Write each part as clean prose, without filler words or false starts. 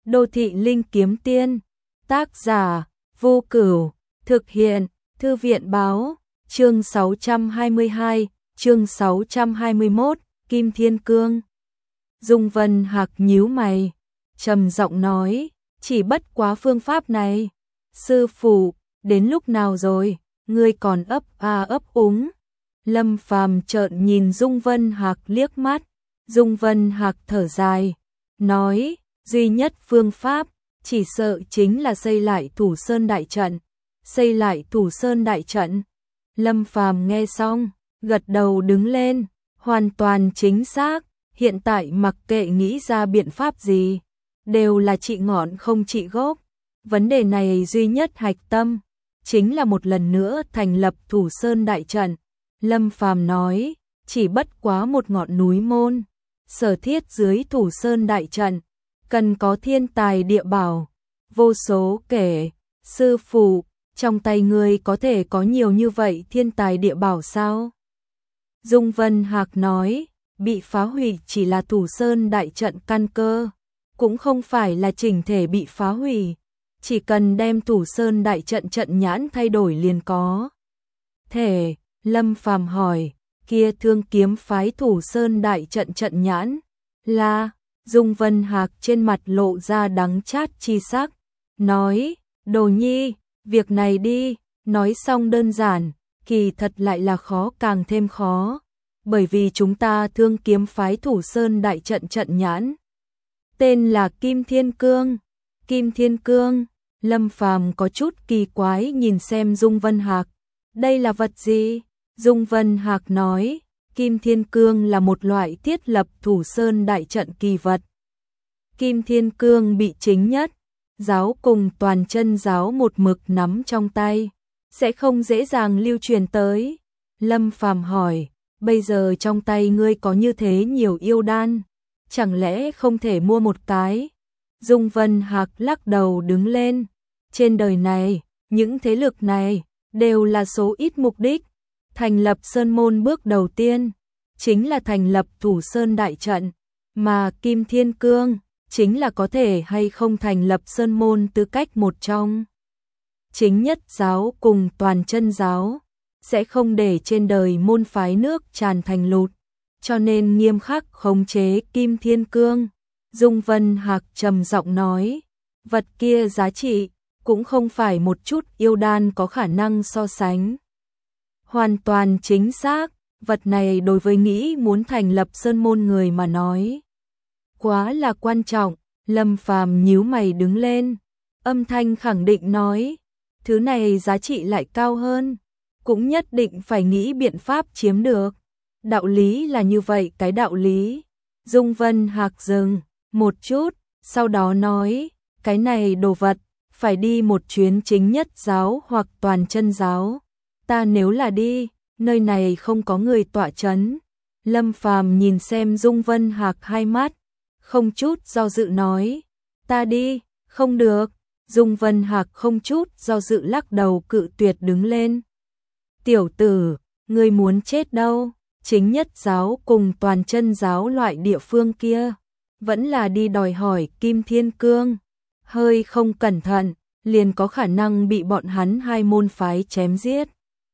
Đô thị linh kiếm tiên, tác giả, Vô Cửu, thực hiện, Thư viện báo, chương 622, chương 621, Kim Thiên Cương. Dung Vân Hạc nhíu mày, trầm giọng nói, chỉ bất quá phương pháp này. Sư phụ, đến lúc nào rồi, ngươi còn ấp a ấp úng. Lâm Phàm trợn nhìn Dung Vân Hạc liếc mắt, Dung Vân Hạc thở dài, nói, duy nhất phương pháp, chỉ sợ chính là xây lại Thủ Sơn đại trận. Xây lại Thủ Sơn đại trận. Lâm Phàm nghe xong, gật đầu đứng lên, hoàn toàn chính xác, hiện tại mặc kệ nghĩ ra biện pháp gì, đều là trị ngọn không trị gốc. Vấn đề này duy nhất hạch tâm, chính là một lần nữa thành lập Thủ Sơn đại trận. Lâm Phàm nói, chỉ bất quá một ngọn núi môn, sở thiết dưới Thủ Sơn đại trận, cần có thiên tài địa bảo, vô số kể. Sư phụ, trong tay ngươi có thể có nhiều như vậy thiên tài địa bảo sao? Dung Vân Hạc nói, bị phá hủy chỉ là Thủ Sơn đại trận căn cơ, cũng không phải là chỉnh thể bị phá hủy, chỉ cần đem Thủ Sơn đại trận trận nhãn thay đổi liền có thể. Lâm Phàm hỏi, kia Thương Kiếm phái Thủ Sơn đại trận trận nhãn là? Dung Vân Hạc trên mặt lộ ra đắng chát chi sắc, nói, Đồ Nhi, việc này đi, nói xong đơn giản, kỳ thật lại là khó càng thêm khó, bởi vì chúng ta Thương Kiếm phái Thủ Sơn đại trận trận nhãn, tên là Kim Thiên Cương. Kim Thiên Cương. Lâm Phàm có chút kỳ quái nhìn xem Dung Vân Hạc, đây là vật gì? Dung Vân Hạc nói, Kim Thiên Cương là một loại thiết lập Thủ Sơn đại trận kỳ vật. Kim Thiên Cương bị chính nhất giáo cùng toàn chân giáo một mực nắm trong tay, sẽ không dễ dàng lưu truyền tới. Lâm Phàm hỏi, bây giờ trong tay ngươi có như thế nhiều yêu đan, chẳng lẽ không thể mua một cái? Dung Vân Hạc lắc đầu đứng lên, trên đời này, những thế lực này đều là số ít mục đích. Thành lập Sơn môn bước đầu tiên chính là thành lập Thủ Sơn đại trận, mà Kim Thiên Cương chính là có thể hay không thành lập Sơn môn tư cách một trong. Chính nhất giáo cùng toàn chân giáo sẽ không để trên đời môn phái nước tràn thành lụt, cho nên nghiêm khắc khống chế Kim Thiên Cương. Dung Vân Hạc trầm giọng nói, vật kia giá trị cũng không phải một chút yêu đan có khả năng so sánh. Hoàn toàn chính xác, vật này đối với nghĩ muốn thành lập sơn môn người mà nói, quá là quan trọng. Lâm Phàm nhíu mày đứng lên, âm thanh khẳng định nói, thứ này giá trị lại cao hơn, cũng nhất định phải nghĩ biện pháp chiếm được. Đạo lý là như vậy cái đạo lý. Dung Vân Hạc dừng một chút, sau đó nói, cái này đồ vật, phải đi một chuyến chính nhất giáo hoặc toàn chân giáo. Ta nếu là đi, nơi này không có người tọa chấn. Lâm Phàm nhìn xem Dung Vân Hạc hai mắt, không chút do dự nói, ta đi. Không được. Dung Vân Hạc không chút do dự lắc đầu cự tuyệt đứng lên. Tiểu tử, ngươi muốn chết đâu? Chính nhất giáo cùng toàn chân giáo loại địa phương kia, vẫn là đi đòi hỏi Kim Thiên Cương, hơi không cẩn thận, liền có khả năng bị bọn hắn hai môn phái chém giết.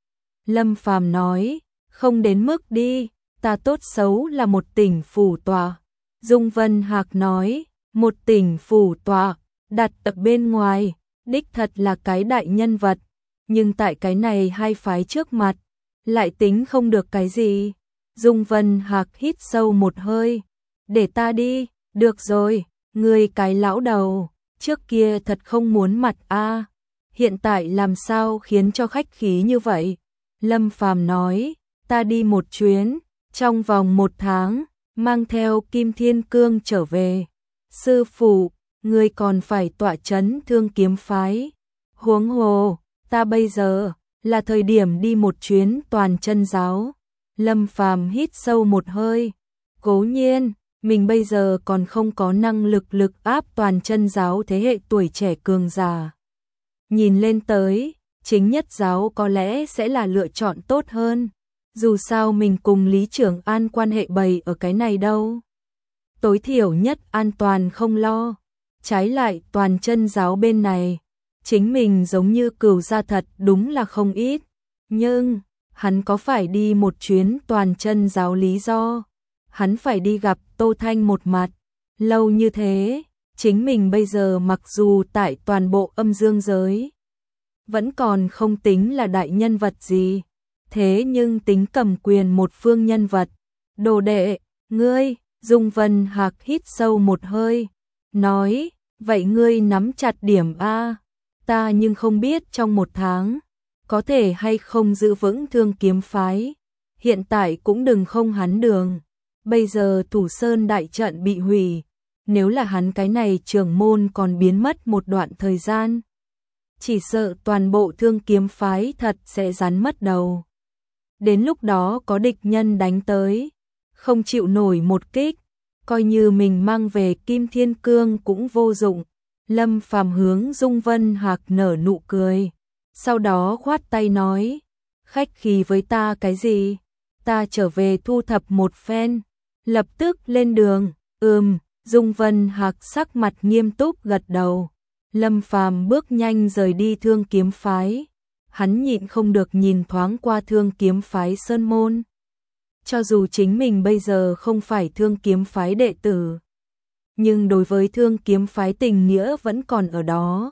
Lâm Phàm nói, không đến mức đi, ta tốt xấu là một tỉnh phủ tọa. Dung Vân Hạc nói, một tỉnh phủ tọa, đặt ở bên ngoài, đích thật là cái đại nhân vật, nhưng tại cái này hai phái trước mặt, lại tính không được cái gì. Dung Vân Hạc hít sâu một hơi, để ta đi. Được rồi, ngươi cái lão đầu, trước kia thật không muốn mặt a, hiện tại làm sao khiến cho khách khí như vậy? Lâm Phàm nói, ta đi một chuyến, trong vòng 1 tháng, mang theo Kim Thiên Cương trở về. Sư phụ, ngươi còn phải tọa chấn Thương Kiếm phái. Huống hồ, ta bây giờ là thời điểm đi một chuyến toàn chân giáo. Lâm Phàm hít sâu một hơi, cố nhiên, mình bây giờ còn không có năng lực áp toàn chân giáo thế hệ tuổi trẻ cường già. Nhìn lên tới, chính nhất giáo có lẽ sẽ là lựa chọn tốt hơn. Dù sao mình cùng Lý Trưởng An quan hệ bầy ở cái này đâu. Tối thiểu nhất an toàn không lo. Trái lại Toàn Chân giáo bên này, chính mình giống như Cửu gia thật đúng là không ít, nhưng hắn có phải đi một chuyến Toàn Chân giáo lý do, hắn phải đi gặp Tô Thanh một mặt, lâu như thế, chính mình bây giờ mặc dù tại toàn bộ âm dương giới vẫn còn không tính là đại nhân vật gì, thế nhưng tính cầm quyền một phương nhân vật. Đồ đệ, ngươi, Dung Vân Hạc hít sâu một hơi, nói, vậy ngươi nắm chặt điểm a, ta nhưng không biết trong một tháng, có thể hay không giữ vững Thương Kiếm phái, hiện tại cũng đừng không hắn đường, bây giờ Thủ Sơn đại trận bị hủy, nếu là hắn cái này trưởng môn còn biến mất một đoạn thời gian, chỉ sợ toàn bộ Thương Kiếm phái thật sẽ rắn mất đầu. Đến lúc đó có địch nhân đánh tới, không chịu nổi một kích, coi như mình mang về Kim Thiên Cương cũng vô dụng. Lâm Phàm hướng Dung Vân Hạc nở nụ cười, sau đó khoát tay nói, khách khí với ta cái gì, ta trở về thu thập một phen, lập tức lên đường. Dung Vân Hạc sắc mặt nghiêm túc gật đầu. Lâm Phàm bước nhanh rời đi Thương Kiếm phái, hắn nhịn không được nhìn thoáng qua Thương Kiếm phái sơn môn. Cho dù chính mình bây giờ không phải Thương Kiếm phái đệ tử, nhưng đối với Thương Kiếm phái tình nghĩa vẫn còn ở đó.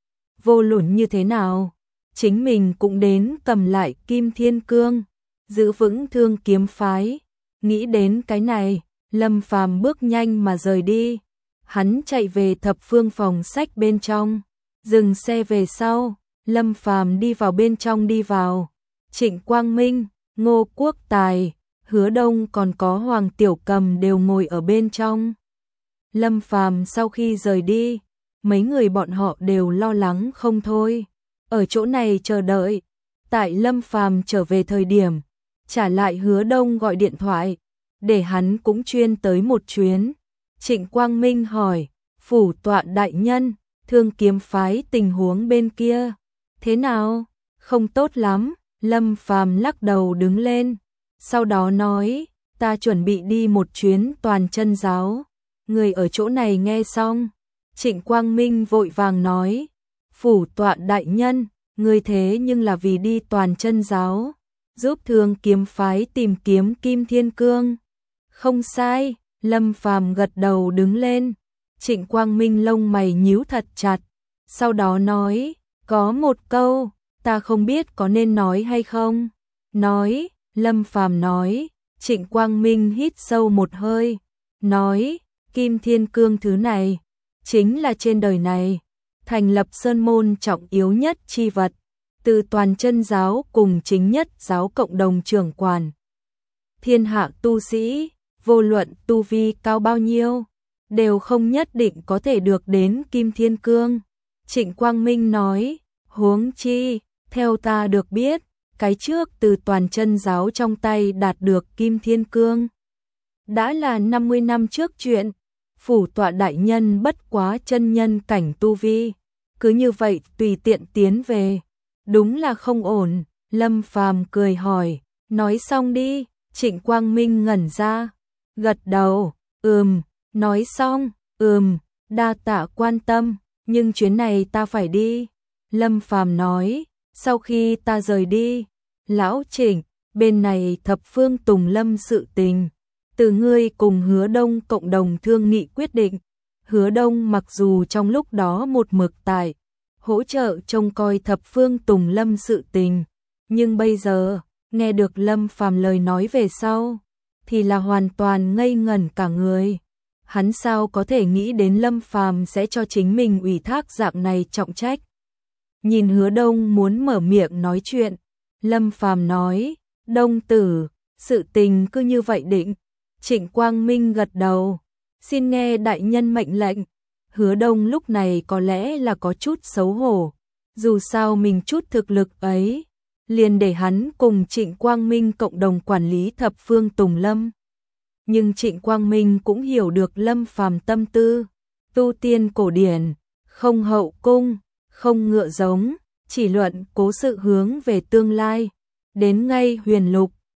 Vô luận như thế nào, chính mình cũng đến cầm lại Kim Thiên Cương, giữ vững Thương Kiếm phái. Nghĩ đến cái này, Lâm Phàm bước nhanh mà rời đi. Hắn chạy về Thập Phương phòng sách bên trong, dừng xe về sau, Lâm Phàm đi vào bên trong đi vào. Trịnh Quang Minh, Ngô Quốc Tài, Hứa Đông còn có Hoàng Tiểu Cầm đều ngồi ở bên trong. Lâm Phàm sau khi rời đi, mấy người bọn họ đều lo lắng không thôi, ở chỗ này chờ đợi. Tại Lâm Phàm trở về thời điểm, trả lại Hứa Đông gọi điện thoại, để hắn cũng chuyên tới một chuyến. Trịnh Quang Minh hỏi, phủ tọa đại nhân, Thương Kiếm phái tình huống bên kia, thế nào? Không tốt lắm. Lâm Phàm lắc đầu đứng lên, sau đó nói, ta chuẩn bị đi một chuyến Toàn Chân giáo. Người ở chỗ này nghe xong, Trịnh Quang Minh vội vàng nói, phủ tọa đại nhân, người thế nhưng là vì đi Toàn Chân giáo, giúp Thương Kiếm phái tìm kiếm Kim Thiên Cương. Không sai. Lâm Phàm gật đầu đứng lên. Trịnh Quang Minh lông mày nhíu thật chặt, sau đó nói, có một câu, ta không biết có nên nói hay không. Nói. Lâm Phàm nói. Trịnh Quang Minh hít sâu một hơi, nói, Kim Thiên Cương thứ này, chính là trên đời này, thành lập sơn môn trọng yếu nhất chi vật, từ Toàn Chân giáo cùng chính nhất giáo cộng đồng trưởng quản. Thiên hạ tu sĩ, vô luận tu vi cao bao nhiêu, đều không nhất định có thể được đến Kim Thiên Cương. Trịnh Quang Minh nói, huống chi, theo ta được biết, cái trước từ Toàn Chân giáo trong tay đạt được Kim Thiên Cương đã là 50 năm trước chuyện, phủ tọa đại nhân bất quá chân nhân cảnh tu vi, cứ như vậy tùy tiện tiến về, đúng là không ổn. Lâm Phàm cười hỏi, nói xong đi. Trịnh Quang Minh ngẩn ra, gật đầu, nói xong, đa tạ quan tâm, nhưng chuyến này ta phải đi. Lâm Phàm nói, sau khi ta rời đi, lão Trịnh, bên này Thập Phương Tùng Lâm sự tình, từ ngươi cùng Hứa Đông cộng đồng thương nghị quyết định. Hứa Đông mặc dù trong lúc đó một mực tại hỗ trợ trông coi Thập Phương Tùng Lâm sự tình, nhưng bây giờ nghe được Lâm Phàm lời nói về sau, thì là hoàn toàn ngây ngẩn cả người. Hắn sao có thể nghĩ đến Lâm Phàm sẽ cho chính mình ủy thác dạng này trọng trách. Nhìn Hứa Đông muốn mở miệng nói chuyện, Lâm Phàm nói, Đông tử, sự tình cứ như vậy định. Trịnh Quang Minh gật đầu, xin nghe đại nhân mệnh lệnh. Hứa Đông lúc này có lẽ là có chút xấu hổ, dù sao mình chút thực lực ấy, liền để hắn cùng Trịnh Quang Minh cộng đồng quản lý Thập Phương Tùng Lâm. Nhưng Trịnh Quang Minh cũng hiểu được Lâm Phàm tâm tư, tu tiên cổ điển, không hậu cung, không ngựa giống, chỉ luận cố sự hướng về tương lai, đến ngay huyền lục,